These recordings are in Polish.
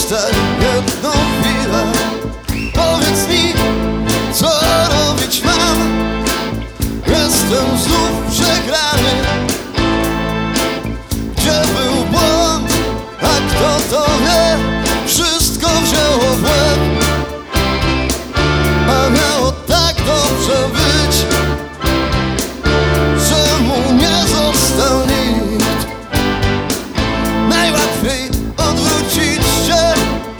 Zostań jedną chwilę, powiedz mi, co robić mam. Jestem znów przegrany. Gdzie był błąd, a kto to wie? Wszystko wzięło w łeb, a miało tak dobrze być. Czemu nie został nikt? Najłatwiej odwrócić się,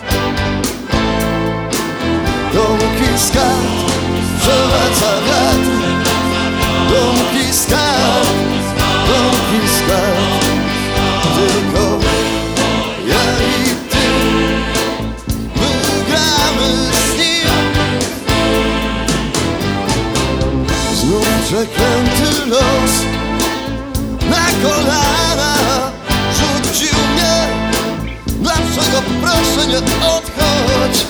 dopóki z kart przewraca wiatr. Dopóki z kart, dopóki z kart. Tylko ja i ty wygramy z nim. Znów przeklęty los na kolana rzucił mnie. Dlaczego, proszę, nie odchodź?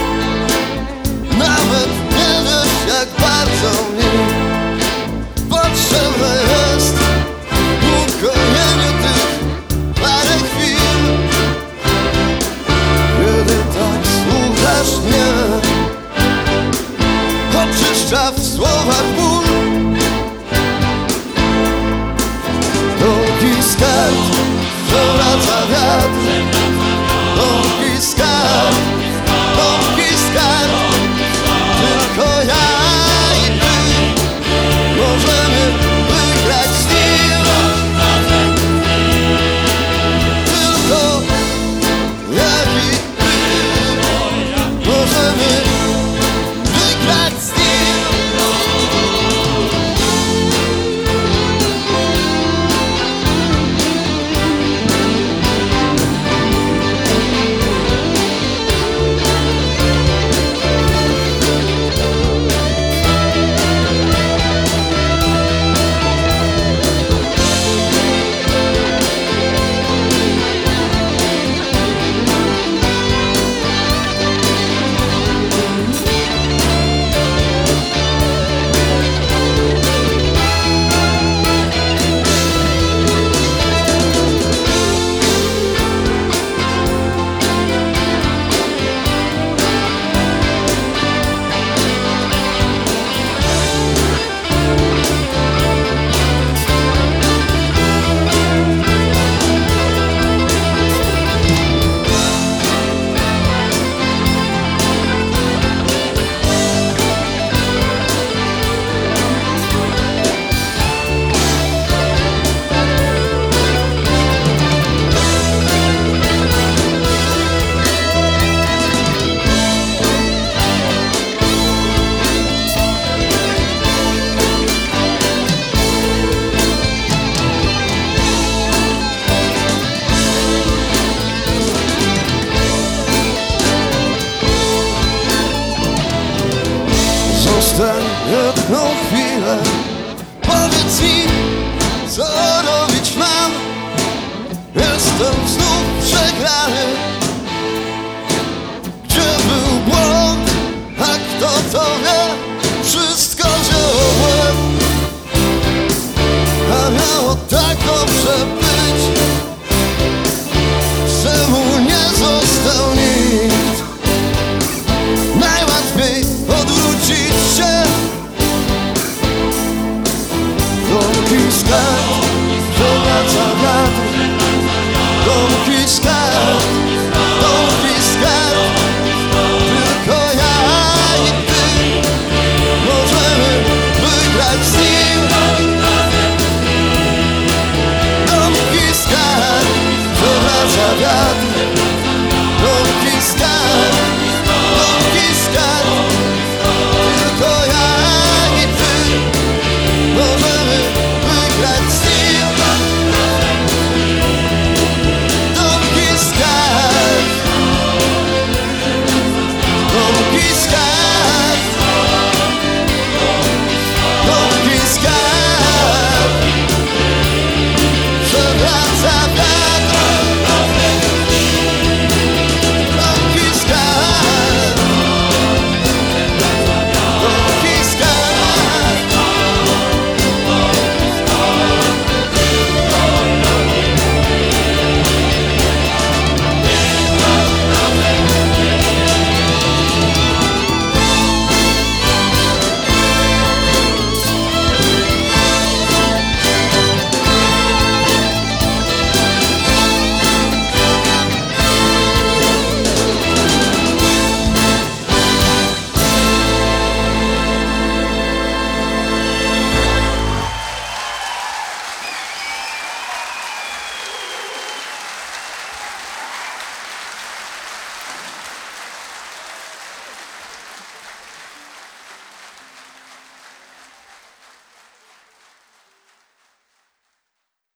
Nawet nie wiesz, jak bardzo mi potrzebne jest ukojenie tych parę chwil. Kiedy tak słuchasz mnie, oczyszcza w słowach ból. Dopóki z kart przewraca wiatr. Dopóki z kart, dopóki z kart. Tylko ja i ty możemy wygrać z nim. Tylko ja i ty możemy wygrać z nim. Zostań jedną chwilę, powiedz mi, co robić mam. Jestem znów przegrany. Gdzie był błąd, a kto to wie? Wszystko wzięło w łeb, a miało tak dobrze być. Czemu nie został nikt? Najłatwiej odwrócić się. Dopóki z kart przewraca wiatr. Dopóki z kart